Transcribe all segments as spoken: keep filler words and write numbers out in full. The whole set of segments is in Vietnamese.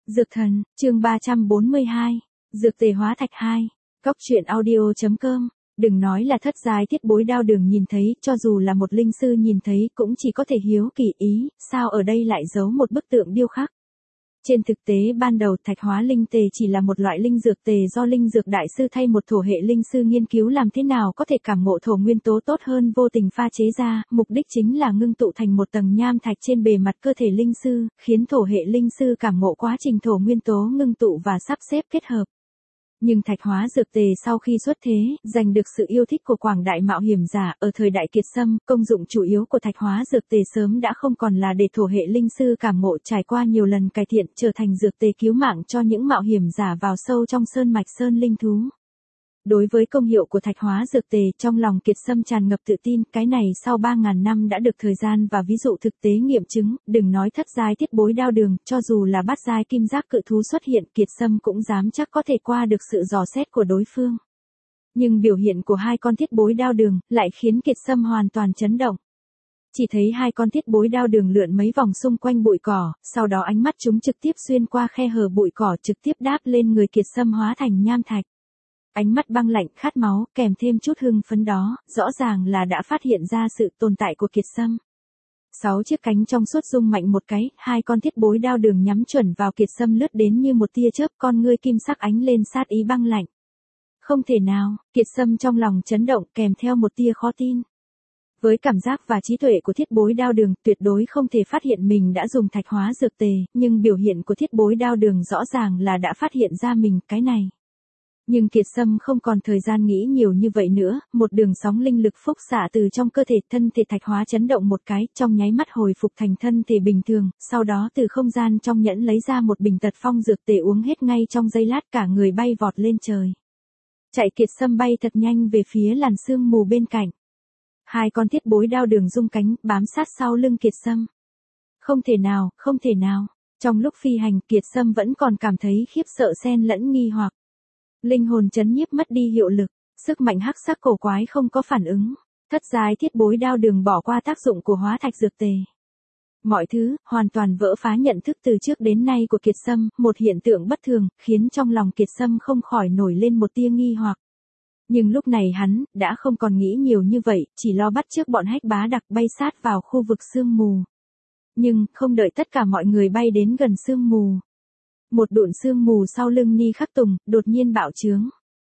Dược thần, chương ba trăm bốn mươi hai. Dược tề hóa thạch hai. Cóc truyện audio.com. Đừng nói là thất giai thiết bối đao đường nhìn thấy, cho dù là một linh sư nhìn thấy cũng chỉ có thể hiếu kỳ ý, sao ở đây lại giấu một bức tượng điêu khắc. Trên thực tế ban đầu thạch hóa linh tề chỉ là một loại linh dược tề do linh dược đại sư thay một thổ hệ linh sư nghiên cứu làm thế nào có thể cảm ngộ thổ nguyên tố tốt hơn vô tình pha chế ra, mục đích chính là ngưng tụ thành một tầng nham thạch trên bề mặt cơ thể linh sư, khiến thổ hệ linh sư cảm ngộ quá trình thổ nguyên tố ngưng tụ và sắp xếp kết hợp. Nhưng thạch hóa dược tề sau khi xuất thế, giành được sự yêu thích của quảng đại mạo hiểm giả, ở thời đại kiệt sâm, công dụng chủ yếu của thạch hóa dược tề sớm đã không còn là để thổ hệ linh sư cảm ngộ, trải qua nhiều lần cải thiện, trở thành dược tề cứu mạng cho những mạo hiểm giả vào sâu trong sơn mạch sơn linh thú. Đối với công hiệu của thạch hóa dược tề, trong lòng kiệt sâm tràn ngập tự tin, cái này sau ba ngàn năm đã được thời gian và ví dụ thực tế nghiệm chứng, đừng nói thất giai thiết bối đao đường, cho dù là bát giai kim giác cự thú xuất hiện, kiệt sâm cũng dám chắc có thể qua được sự dò xét của đối phương. Nhưng biểu hiện của hai con thiết bối đao đường lại khiến kiệt sâm hoàn toàn chấn động. Chỉ thấy hai con thiết bối đao đường lượn mấy vòng xung quanh bụi cỏ, sau đó ánh mắt chúng trực tiếp xuyên qua khe hở bụi cỏ trực tiếp đáp lên người kiệt sâm hóa thành nham thạch. Ánh mắt băng lạnh khát máu, kèm thêm chút hưng phấn đó, rõ ràng là đã phát hiện ra sự tồn tại của kiệt sâm. Sáu chiếc cánh trong suốt rung mạnh một cái, hai con thiết bối đao đường nhắm chuẩn vào kiệt sâm lướt đến như một tia chớp, con ngươi kim sắc ánh lên sát ý băng lạnh. Không thể nào, kiệt sâm trong lòng chấn động kèm theo một tia khó tin. Với cảm giác và trí tuệ của thiết bối đao đường, tuyệt đối không thể phát hiện mình đã dùng thạch hóa dược tề, nhưng biểu hiện của thiết bối đao đường rõ ràng là đã phát hiện ra mình cái này. Nhưng kiệt sâm không còn thời gian nghĩ nhiều như vậy nữa, một đường sóng linh lực phúc xạ từ trong cơ thể, thân thể thạch hóa chấn động một cái, trong nháy mắt hồi phục thành thân thể bình thường, sau đó từ không gian trong nhẫn lấy ra một bình tật phong dược tề uống hết ngay trong giây lát, cả người bay vọt lên trời. Chạy kiệt sâm bay thật nhanh về phía làn sương mù bên cạnh. Hai con thiết bối đao đường rung cánh, bám sát sau lưng kiệt sâm. Không thể nào, không thể nào. Trong lúc phi hành, kiệt sâm vẫn còn cảm thấy khiếp sợ xen lẫn nghi hoặc. Linh hồn chấn nhiếp mất đi hiệu lực, sức mạnh hắc sắc cổ quái không có phản ứng, thất giai thiết bối đao đường bỏ qua tác dụng của hóa thạch dược tề. Mọi thứ, hoàn toàn vỡ phá nhận thức từ trước đến nay của kiệt sâm, một hiện tượng bất thường, khiến trong lòng kiệt sâm không khỏi nổi lên một tia nghi hoặc. Nhưng lúc này hắn, đã không còn nghĩ nhiều như vậy, chỉ lo bắt trước bọn hách bá đặc bay sát vào khu vực sương mù. Nhưng, không đợi tất cả mọi người bay đến gần sương mù. Một đụn sương mù sau lưng Ni Khắc Tùng, đột nhiên bạo trướng.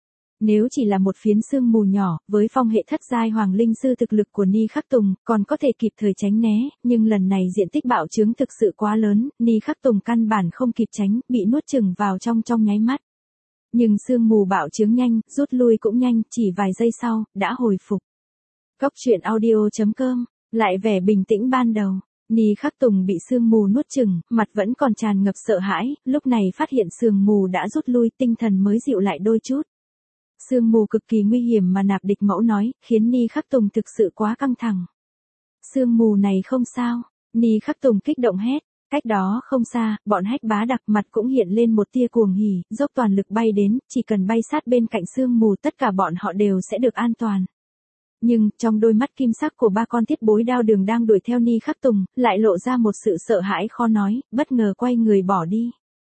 Nếu chỉ là một phiến sương mù nhỏ, với phong hệ thất giai hoàng linh sư thực lực của Ni Khắc Tùng, còn có thể kịp thời tránh né, nhưng lần này diện tích bạo trướng thực sự quá lớn, Ni Khắc Tùng căn bản không kịp tránh, bị nuốt chửng vào trong trong nháy mắt. Nhưng sương mù bạo trướng nhanh, rút lui cũng nhanh, chỉ vài giây sau, đã hồi phục. Cóc truyện audio.com, lại vẻ bình tĩnh ban đầu. Ni Khắc Tùng bị sương mù nuốt chửng, mặt vẫn còn tràn ngập sợ hãi, lúc này phát hiện sương mù đã rút lui, tinh thần mới dịu lại đôi chút. Sương mù cực kỳ nguy hiểm mà nạp địch mẫu nói, khiến Ni Khắc Tùng thực sự quá căng thẳng. Sương mù này không sao, Ni Khắc Tùng kích động hét, cách đó không xa, bọn hách bá đặc mặt cũng hiện lên một tia cuồng hỉ, dốc toàn lực bay đến, chỉ cần bay sát bên cạnh sương mù tất cả bọn họ đều sẽ được an toàn. Nhưng, trong đôi mắt kim sắc của ba con thiết bối đao đường đang đuổi theo Ni Khắc Tùng, lại lộ ra một sự sợ hãi khó nói, bất ngờ quay người bỏ đi.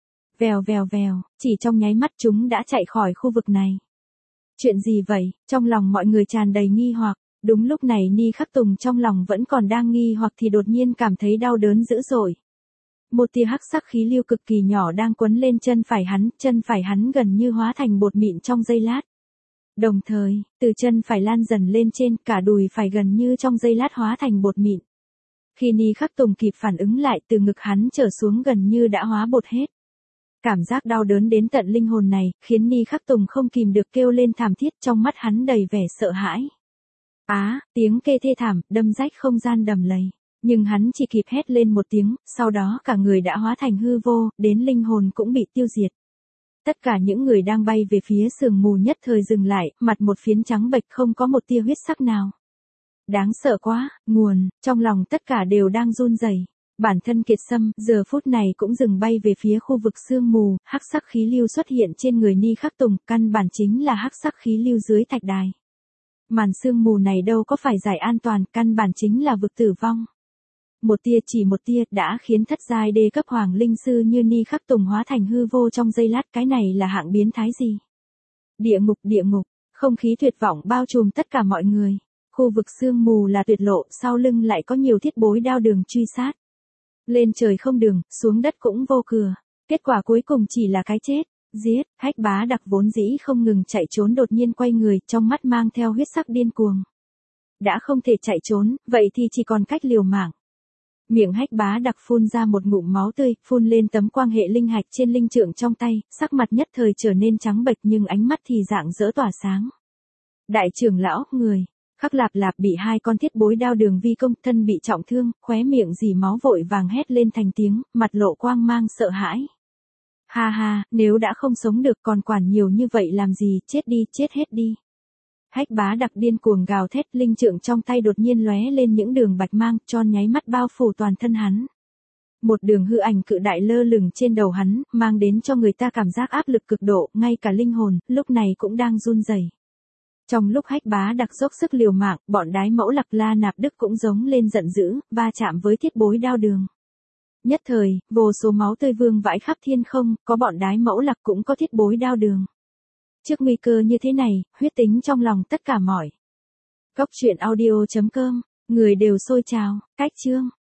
Vèo vèo vèo, chỉ trong nháy mắt chúng đã chạy khỏi khu vực này. Chuyện gì vậy? Trong lòng mọi người tràn đầy nghi hoặc, đúng lúc này Ni Khắc Tùng trong lòng vẫn còn đang nghi hoặc thì đột nhiên cảm thấy đau đớn dữ dội. Một tia hắc sắc khí lưu cực kỳ nhỏ đang quấn lên chân phải hắn, chân phải hắn gần như hóa thành bột mịn trong giây lát. Đồng thời, từ chân phải lan dần lên trên, cả đùi phải gần như trong giây lát hóa thành bột mịn. Khi Ni Khắc Tùng kịp phản ứng lại, từ ngực hắn trở xuống gần như đã hóa bột hết. Cảm giác đau đớn đến tận linh hồn này, khiến Ni Khắc Tùng không kìm được kêu lên thảm thiết, trong mắt hắn đầy vẻ sợ hãi. Á, tiếng kêu thê thảm, đâm rách không gian đầm lầy. Nhưng hắn chỉ kịp hét lên một tiếng, sau đó cả người đã hóa thành hư vô, đến linh hồn cũng bị tiêu diệt. Tất cả những người đang bay về phía sương mù nhất thời dừng lại, mặt một phiến trắng bệch không có một tia huyết sắc nào. Đáng sợ quá, nguồn, trong lòng tất cả đều đang run rẩy. Bản thân kiệt sâm, giờ phút này cũng dừng bay về phía khu vực sương mù, hắc sắc khí lưu xuất hiện trên người Ni Khắc Tùng, căn bản chính là hắc sắc khí lưu dưới thạch đài. Màn sương mù này đâu có phải giải an toàn, căn bản chính là vực tử vong. Một tia chỉ một tia đã khiến thất giai đê cấp hoàng linh sư như Ni Khắc Tùng hóa thành hư vô trong giây lát, cái này là hạng biến thái gì? Địa ngục, địa ngục, không khí tuyệt vọng bao trùm tất cả mọi người. Khu vực sương mù là tuyệt lộ, sau lưng lại có nhiều thiết bối đao đường truy sát. Lên trời không đường, xuống đất cũng vô cửa. Kết quả cuối cùng chỉ là cái chết. Giết, Hách Bá Đặc vốn dĩ không ngừng chạy trốn đột nhiên quay người, trong mắt mang theo huyết sắc điên cuồng. Đã không thể chạy trốn, vậy thì chỉ còn cách liều mạng. Miệng Hách Bá Đặc phun ra một ngụm máu tươi, phun lên tấm quang hệ linh hạch trên linh trượng trong tay, sắc mặt nhất thời trở nên trắng bệch nhưng ánh mắt thì rạng rỡ tỏa sáng. Đại trưởng lão, người, Khắc Lạp Lạp bị hai con thiết bối đao đường vi công, thân bị trọng thương, khóe miệng dì máu vội vàng hét lên thành tiếng, mặt lộ quang mang sợ hãi. Ha ha, nếu đã không sống được còn quản nhiều như vậy làm gì, chết đi, chết hết đi. Hách Bá Đặc điên cuồng gào thét, linh trượng trong tay đột nhiên lóe lên những đường bạch mang, tròn nháy mắt bao phủ toàn thân hắn. Một đường hư ảnh cự đại lơ lửng trên đầu hắn, mang đến cho người ta cảm giác áp lực cực độ, ngay cả linh hồn, lúc này cũng đang run rẩy. Trong lúc Hách Bá Đặc dốc sức liều mạng, bọn đái mẫu Lạc La Nạp Đức cũng giống lên giận dữ, va chạm với thiết bối đao đường. Nhất thời, vô số máu tươi vương vãi khắp thiên không, có bọn đái mẫu Lạc cũng có thiết bối đao đường. Trước nguy cơ như thế này, huyết tính trong lòng tất cả mọi. Cốc truyện audio chấm com, người đều sôi trào, cách chương.